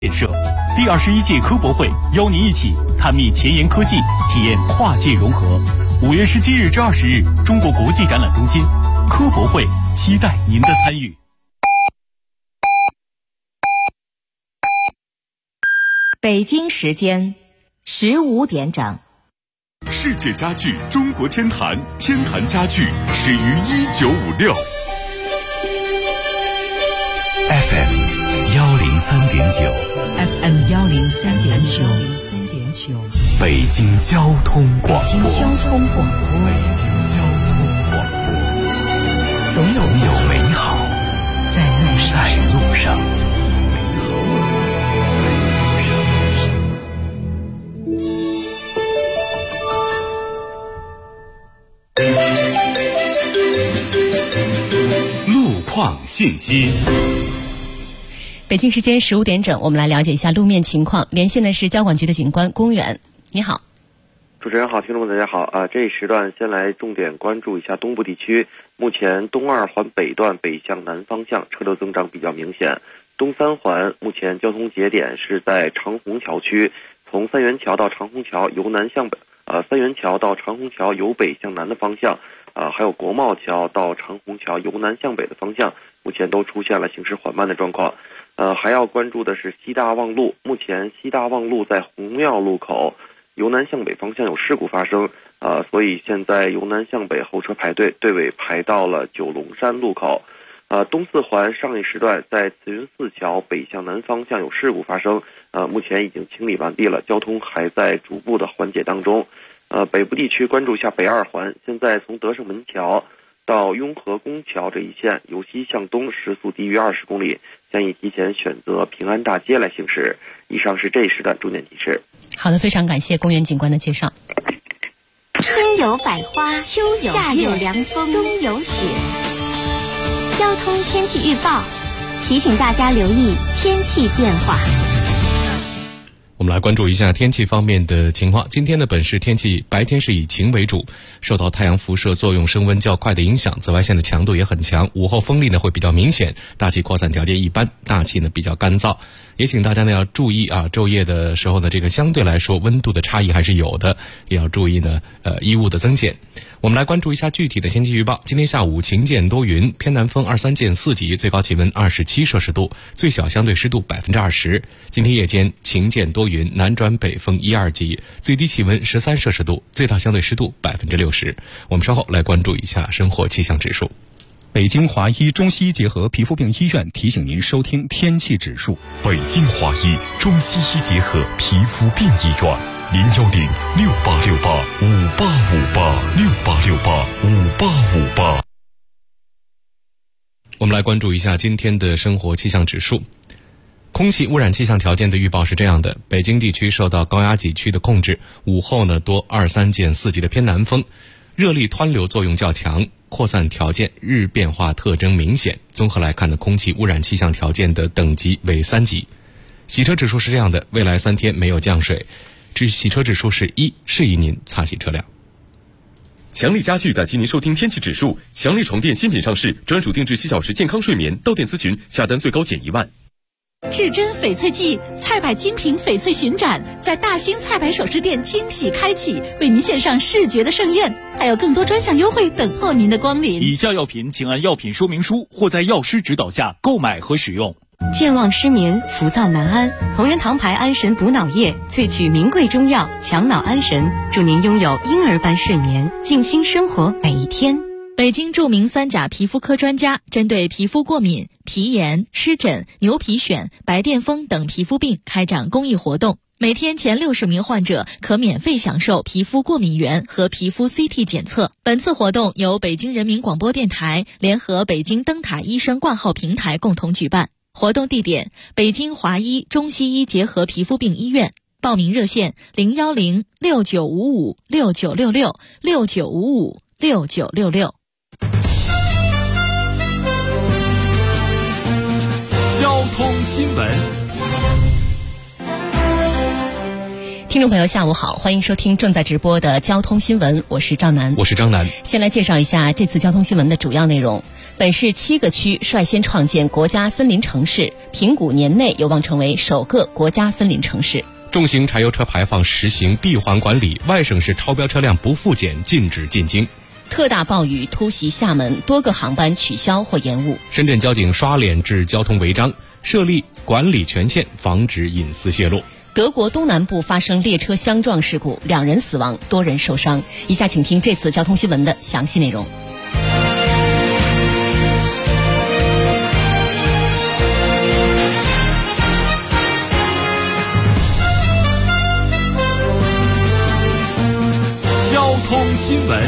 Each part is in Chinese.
建设。第21届科博会邀您一起探秘前沿科技，体验跨界融合。5月17日至20日，中国国际展览中心科博会，期待您的参与。 北京时间15点整。 世界家具中国天坛，天坛家具始于1956。 FM 103.9 FM 103.9， 北京交通广播。 北京交通广播， 总有美好在路上。 路况信息。 北京时间15点整，我们来了解一下路面情况。连线的是交管局的警官龚远，你好。 主持人好，听众们大家好。这一时段先来重点关注一下东部地区。目前东2环北段北向南方向车流增长比较明显。东3环目前交通节点是在长虹桥区，从三元桥到长虹桥由南向北，三元桥到长虹桥由北向南的方向，还有国贸桥到长虹桥由南向北的方向，目前都出现了行驶缓慢的状况。还要关注的是西大望路，目前西大望路在红庙路口由南向北方向有事故发生，所以现在由南向北后车排队，队尾排到了九龙山路口。东4环上一时段在慈云寺桥北向南方向有事故发生，目前已经清理完毕了，交通还在逐步的缓解当中。北部地区关注一下北2环，现在从德胜门桥到雍和宫桥这一线由西向东时速低于20公里，建议提前选择平安大街来行驶。以上是这一时段重点提示。 好的，非常感谢龚远警官的介绍。 春有百花，秋有夏有凉风，冬有雪。交通天气预报提醒大家留意天气变化。 我们来关注一下天气方面的情况。今天的本市天气白天是以晴为主，受到太阳辐射作用升温较快的影响，紫外线的强度也很强，午后风力呢会比较明显，大气扩散条件一般，大气呢比较干燥。也请大家呢要注意昼夜的时候呢，这个相对来说温度的差异还是有的，也要注意呢衣物的增减。我们来关注一下具体的天气预报。今天下午晴间多云，偏南风23见4级，最高气温27摄氏度，最小相对湿度20%。今天夜间晴间多云，南转北风1、2级，最低气温13摄氏度，最大相对湿度60%。我们稍后来关注一下生活气象指数。 北京华医中西医结合皮肤病医院提醒您收听天气指数。 北京华医中西医结合皮肤病医院，0106868585858，68685858。 我们来关注一下今天的生活气象指数。空气污染气象条件的预报是这样的：北京地区受到高压脊区的控制，午后呢多23见4级的偏南风，热力湍流作用较强，扩散条件日变化特征明显。综合来看呢，空气污染气象条件的等级为3级。洗车指数是这样的：未来3天没有降水，洗车指数是1，适宜您擦洗车辆。 强力家具感谢您收听天气指数。强力床垫新品上市，专属定制7小时健康睡眠，到店咨询下单最高减1万。 至臻翡翠季菜百精品翡翠巡展在大兴菜百首饰店惊喜开启，为您献上视觉的盛宴，还有更多专项优惠等候您的光临。 以下药品请按药品说明书或在药师指导下购买和使用。 健忘失眠、浮躁难安，同仁堂牌安神补脑液萃取名贵中药，强脑安神，祝您拥有婴儿般睡眠，静心生活每一天。 北京著名3甲皮肤科专家针对皮肤过敏、皮炎、湿疹、牛皮癣、白癜风等皮肤病开展公益活动，每天前60名患者可免费享受皮肤过敏原和皮肤 CT 检测。本次活动由北京人民广播电台联合北京灯塔医生挂号平台共同举办。活动地点：北京华医中西医结合皮肤病医院。报名热线：010-6955-6966，6955-6966。 交通新闻。 听众朋友下午好，欢迎收听正在直播的交通新闻，我是赵楠。 我是张楠。 先来介绍一下这次交通新闻的主要内容。 本市7个区率先创建国家森林城市，平谷年内有望成为首个国家森林城市。 重型柴油车排放实行闭环管理，外省市超标车辆不复检，禁止进京。 特大暴雨突袭厦门，多个航班取消或延误。 深圳交警刷脸治交通违章，设立管理权限，防止隐私泄露。 德国东南部发生列车相撞事故，2人死亡，多人受伤。以下请听这次交通新闻的详细内容。 交通新闻。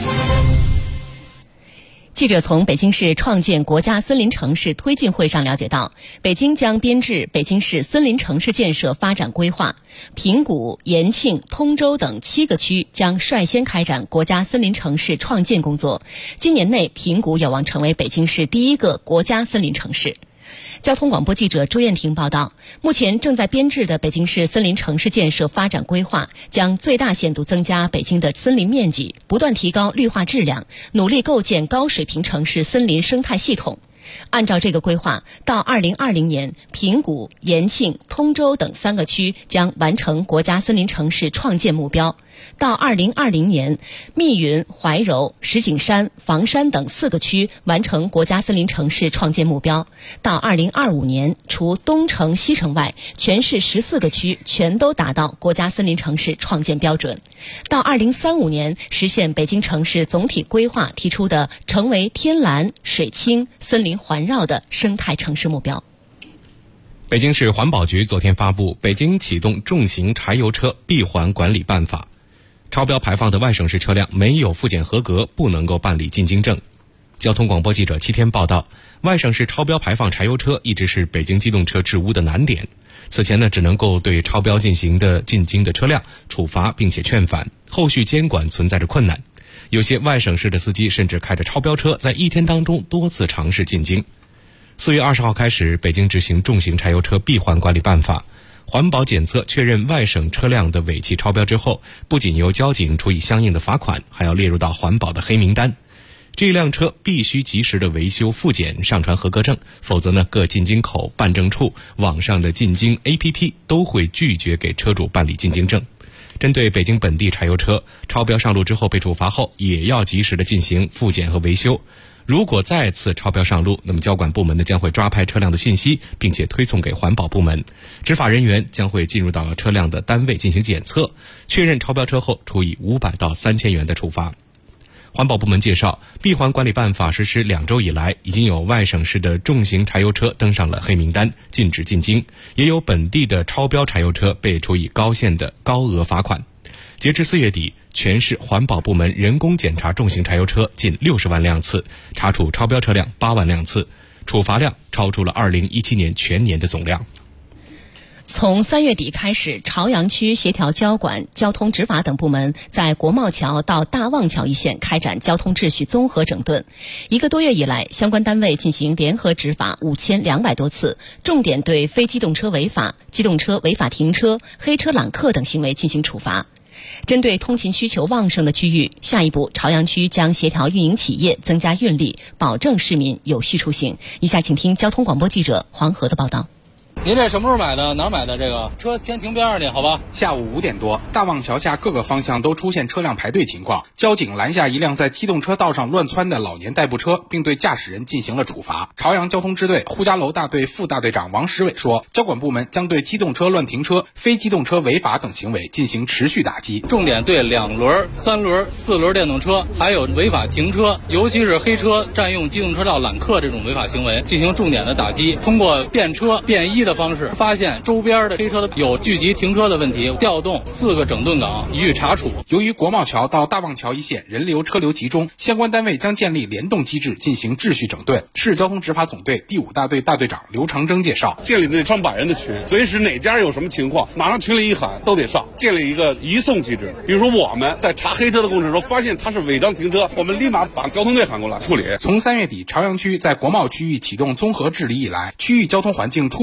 记者从北京市创建国家森林城市推进会上了解到，北京将编制北京市森林城市建设发展规划，平谷、延庆、通州等7个区将率先开展国家森林城市创建工作。今年内，平谷有望成为北京市第1个国家森林城市。交通广播记者朱艳婷报道，目前正在编制的北京市森林城市建设发展规划将最大限度增加北京的森林面积，不断提高绿化质量，努力构建高水平城市森林生态系统。按照这个规划，到2020年，平谷、延庆、通州等3个区将完成国家森林城市创建目标。到2020年，密云、怀柔、石景山、房山等4个区完成国家森林城市创建目标。到2025年，除东城、西城外，全市14个区全都达到国家森林城市创建标准。到2035年，实现北京城市总体规划提出的成为天蓝、水清、森林环绕的生态城市目标。 北京市环保局昨天发布《北京启动重型柴油车闭环管理办法》，超标排放的外省市车辆没有复检合格，不能够办理进京证。交通广播记者7天报道，外省市超标排放柴油车一直是北京机动车治污的难点。此前呢，只能够对超标进京的车辆处罚并且劝返，后续监管存在着困难。有些外省市的司机甚至开着超标车，在1天当中多次尝试进京。4月20号开始，北京执行重型柴油车闭环管理办法。环保检测确认外省车辆的尾气超标之后，不仅由交警处以相应的罚款，还要列入到环保的黑名单。这辆车必须及时的维修复检，上传合格证，否则呢，各进京口、办证处、网上的进京 APP 都会拒绝给车主办理进京证。针对北京本地柴油车超标上路之后被处罚后，也要及时的进行复检和维修。如果再次超标上路，那么交管部门呢将会抓拍车辆的信息，并且推送给环保部门，执法人员将会进入到车辆的单位进行检测，确认超标车后处以500到3000元的处罚。环保部门介绍，闭环管理办法实施2周以来，已经有外省市的重型柴油车登上了黑名单，禁止进京，也有本地的超标柴油车被处以高限的高额罚款。截至4月底，全市环保部门人工检查重型柴油车近60万辆次，查处超标车辆8万辆次，处罚量超出了2017年全年的总量。 从3月底开始，朝阳区协调交管、交通执法等部门在国贸桥到大望桥一线开展交通秩序综合整顿。1个多月以来，相关单位进行联合执法5200多次，重点对非机动车违法、机动车违法停车、黑车揽客等行为进行处罚。针对通勤需求旺盛的区域，下一步朝阳区将协调运营企业增加运力，保证市民有序出行。以下请听交通广播记者黄河的报道。 您这什么时候买的？哪儿买的？这个车先停边上去，好吧？ 下午5点多，大望桥下各个方向都出现车辆排队情况，交警拦下一辆在机动车道上乱窜的老年代步车，并对驾驶人进行了处罚。朝阳交通支队呼家楼大队副大队长王石伟说，交管部门将对机动车乱停车、非机动车违法等行为进行持续打击， 重点对2轮、3轮、4轮电动车，还有违法停车，尤其是黑车占用机动车道揽客这种违法行为进行重点的打击。通过便车、便衣的方式，发现周边的黑车有聚集停车的问题，调动4个整顿岗予以查处。 由于国贸桥到大望桥一线人流车流集中，相关单位将建立联动机制进行秩序整顿。市交通执法总队第5大队大队长刘长征介绍， 建立上百人的群，随时哪家有什么情况，马上群里一喊都得上，建立一个移送机制。比如说我们在查黑车的过程中发现他是违章停车，我们立马把交通队喊过来处理。 从3月底朝阳区在国贸区域启动综合治理以来，区域交通环境初步好转。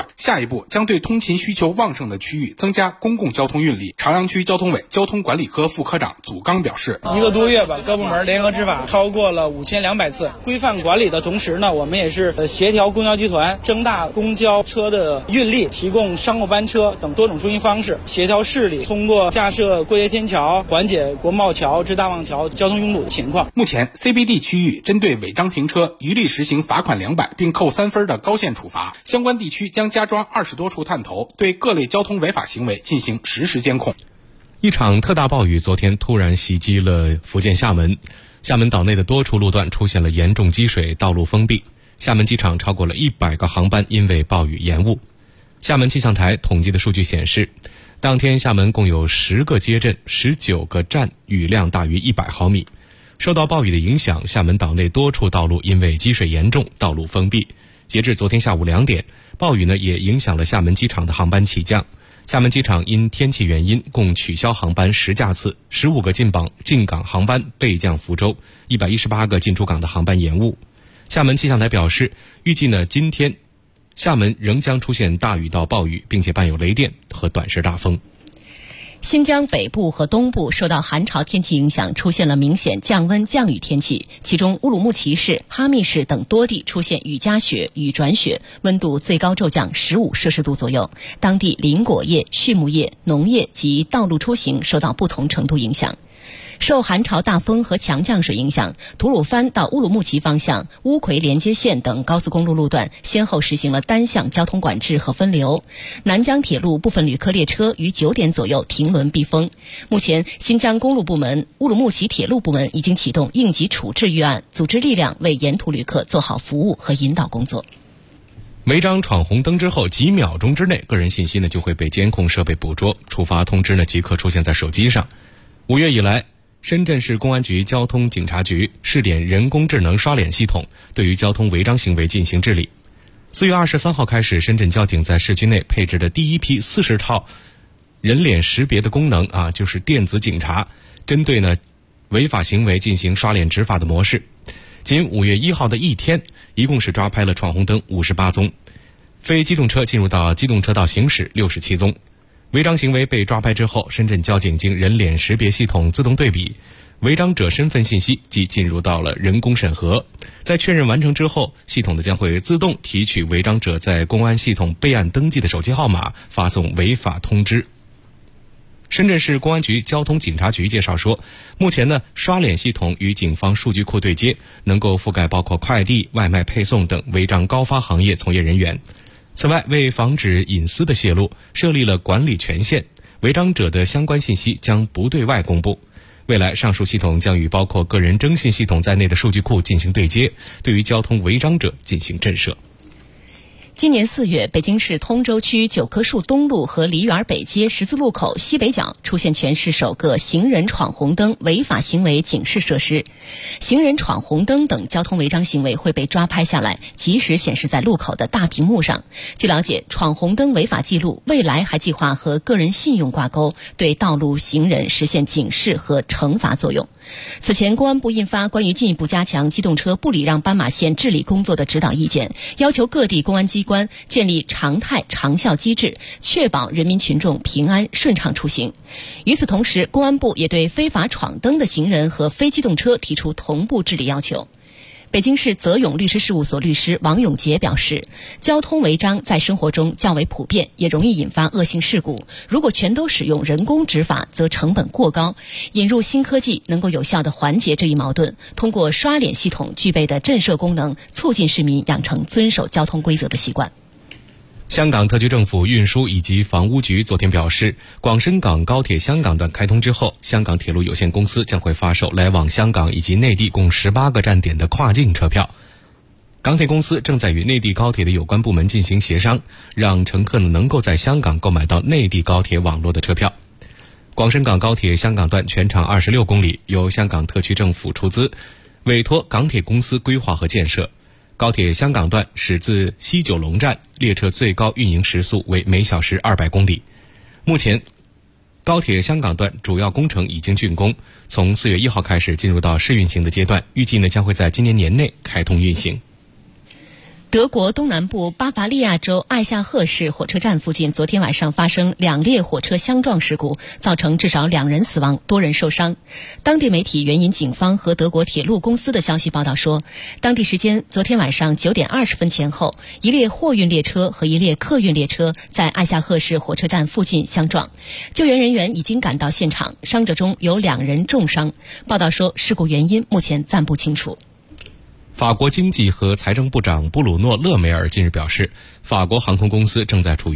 转，下一步将对通勤需求旺盛的区域增加公共交通运力。朝阳区交通委交通管理科副科长祖刚表示 ，1个多月吧，各部门联合执法超过了5200次，规范管理的同时呢，我们也是协调公交集团增大公交车的运力，提供商务班车等多种出行方式，协调市里通过架设过街天桥缓解国贸桥至大望桥交通拥堵的情况。 目前 CBD 区域针对违章停车一律实行罚款200并扣3分的高限处罚，相关地区将加装20多处探头，对各类交通违法行为进行实时监控。 一场特大暴雨昨天突然袭击了福建厦门，厦门岛内的多处路段出现了严重积水，道路封闭。厦门机场超过了100个航班因为暴雨延误。厦门气象台统计的数据显示，当天厦门共有10个街镇、19个站雨量大于100毫米。受到暴雨的影响，厦门岛内多处道路因为积水严重，道路封闭。截至昨天下午2点，暴雨也影响了厦门机场的航班起降。厦门机场因天气原因共取消航班10架次，15个进港航班备降福州，118个进出港的航班延误。厦门气象台表示，预计今天厦门仍将出现大雨到暴雨，并且伴有雷电和短时大风。 新疆北部和东部受到寒潮天气影响，出现了明显降温降雨天气，其中乌鲁木齐市、哈密市等多地出现雨夹雪、雨转雪，温度最高骤降15摄氏度左右，当地林果业、畜牧业、农业及道路出行受到不同程度影响。受寒潮大风和强降水影响，吐鲁番到乌鲁木齐方向乌奎连接线等高速公路路段先后实行了单向交通管制和分流。南疆铁路部分旅客列车于9点左右停轮闭封。目前，新疆公路部门、乌鲁木齐铁路部门已经启动应急处置预案，组织力量为沿途旅客做好服务和引导工作。 违章闯红灯之后，几秒钟之内，个人信息就会被监控设备捕捉，处罚通知即刻出现在手机上。5月以来，深圳市公安局交通警察局试点人工智能刷脸系统，对于交通违章行为进行治理。4月23号开始，深圳交警在市区内配置的第一批40套人脸识别的功能就是电子警察，针对违法行为进行刷脸执法的模式。仅5月1号的一天，一共是抓拍了闯红灯58宗，非机动车进入到机动车道行驶67宗。违章行为被抓拍之后，深圳交警经人脸识别系统自动对比，违章者身份信息即进入到了人工审核。在确认完成之后，系统将会自动提取违章者在公安系统备案登记的手机号码，发送违法通知。深圳市公安局交通警察局介绍说，目前刷脸系统与警方数据库对接，能够覆盖包括快递、外卖配送等违章高发行业从业人员。此外，为防止隐私的泄露，设立了管理权限，违章者的相关信息将不对外公布。未来，上述系统将与包括个人征信系统在内的数据库进行对接，对于交通违章者进行震慑。 今年4月，北京市通州区9棵树东路和梨园北街十字路口西北角出现全市首个行人闯红灯违法行为警示设施。行人闯红灯等交通违章行为会被抓拍下来，及时显示在路口的大屏幕上。据了解，闯红灯违法记录未来还计划和个人信用挂钩，对道路行人实现警示和惩罚作用。此前，公安部印发关于进一步加强机动车不礼让斑马线治理工作的指导意见，要求各地公安机关建立常态长效机制，确保人民群众平安顺畅出行。与此同时，公安部也对非法闯灯的行人和非机动车提出同步治理要求。北京市泽永律师事务所律师王永杰表示，交通违章在生活中较为普遍，也容易引发恶性事故。如果全都使用人工执法，则成本过高。引入新科技能够有效地缓解这一矛盾，通过刷脸系统具备的震慑功能，促进市民养成遵守交通规则的习惯。 香港特区政府运输以及房屋局昨天表示，广深港高铁香港段开通之后，香港铁路有限公司将会发售来往香港以及内地共18个站点的跨境车票。港铁公司正在与内地高铁的有关部门进行协商，让乘客能够在香港购买到内地高铁网络的车票。广深港高铁香港段全长26公里，由香港特区政府出资，委托港铁公司规划和建设。高铁香港段始自西九龙站，列车最高运营时速为每小时200公里。目前，高铁香港段主要工程已经竣工，从4月1号开始进入到试运行的阶段，预计将会在今年年内开通运行。 德国东南部巴伐利亚州艾夏赫市火车站附近昨天晚上发生2列火车相撞事故，造成至少2人死亡，多人受伤。当地媒体援引警方和德国铁路公司的消息报道说，当地时间昨天晚上9点20分前后，一列货运列车和一列客运列车在艾夏赫市火车站附近相撞。救援人员已经赶到现场，伤者中有2人重伤。报道说，事故原因目前暂不清楚。 法国经济和财政部长布鲁诺·勒梅尔近日表示，法国航空公司正在处于